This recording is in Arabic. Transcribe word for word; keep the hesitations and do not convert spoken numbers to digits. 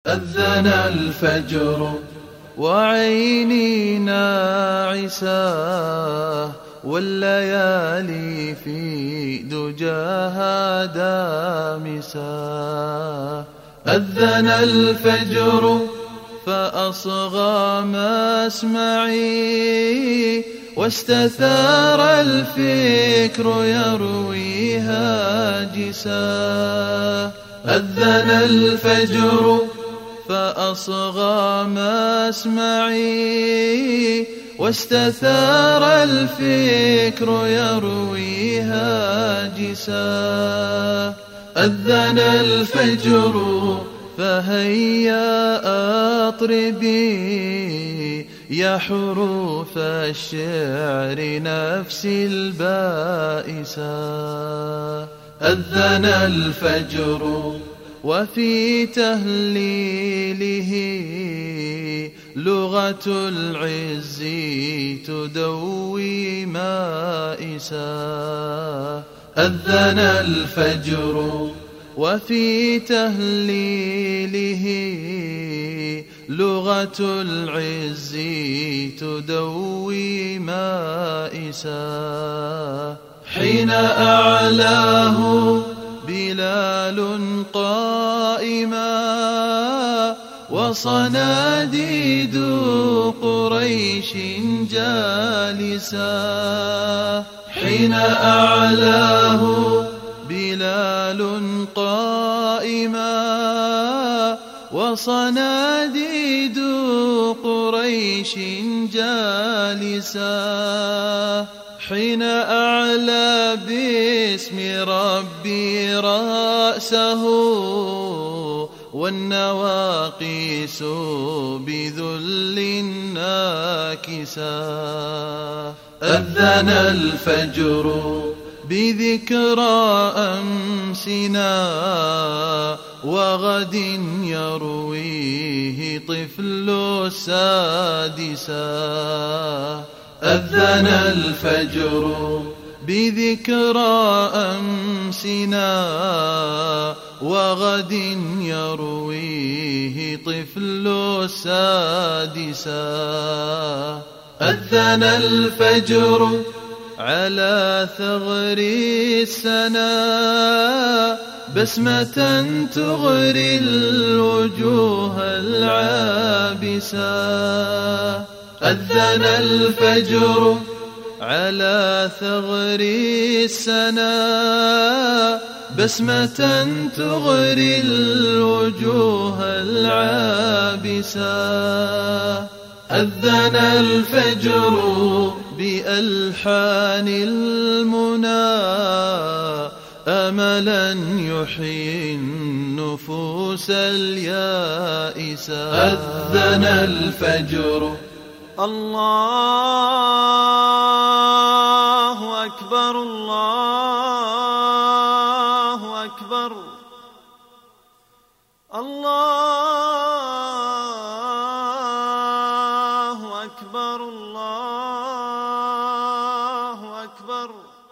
أذن الفجر وعيني ناعسة والليالي في دجاها دامسة. أذن الفجر فأصغى مسمعي واستثار الفكر يروي هاجسا. أذن الفجر فأصغى مسمعي واستثار الفكر يروي هاجسا. أذن الفجر فهيا أطربي يا حروف الشعر نفسي البائسة. أذن الفجر وفي تهليله لغة العز تدوي مائسا. أذن الفجر وفي تهليله لغة العز تدوي مائسا. حين أعلاه بلال قائما وصناديد قريش جالسا. حين أعلاه بلال قائما وصناديد قريش جالسا. حين أعلى باسم ربي رأسه والنواقيس بذل ناكسا. أذن الفجر بذكرى أمسنا وغد يرويه طفل السادسا. أذن الفجر بذكرى أمسنا وغد يرويه طفل السادسا. أذن الفجر على ثغر السنا بسمة تغري الوجوه العابسة. أذن الفجر على ثغر السنا بسمة تغري الوجوه العابسة. أذن الفجر بألحان المنى أملا يحيي النفوس اليائسة. أذن الفجر الله أكبر الله أكبر الله أكبر الله أكبر.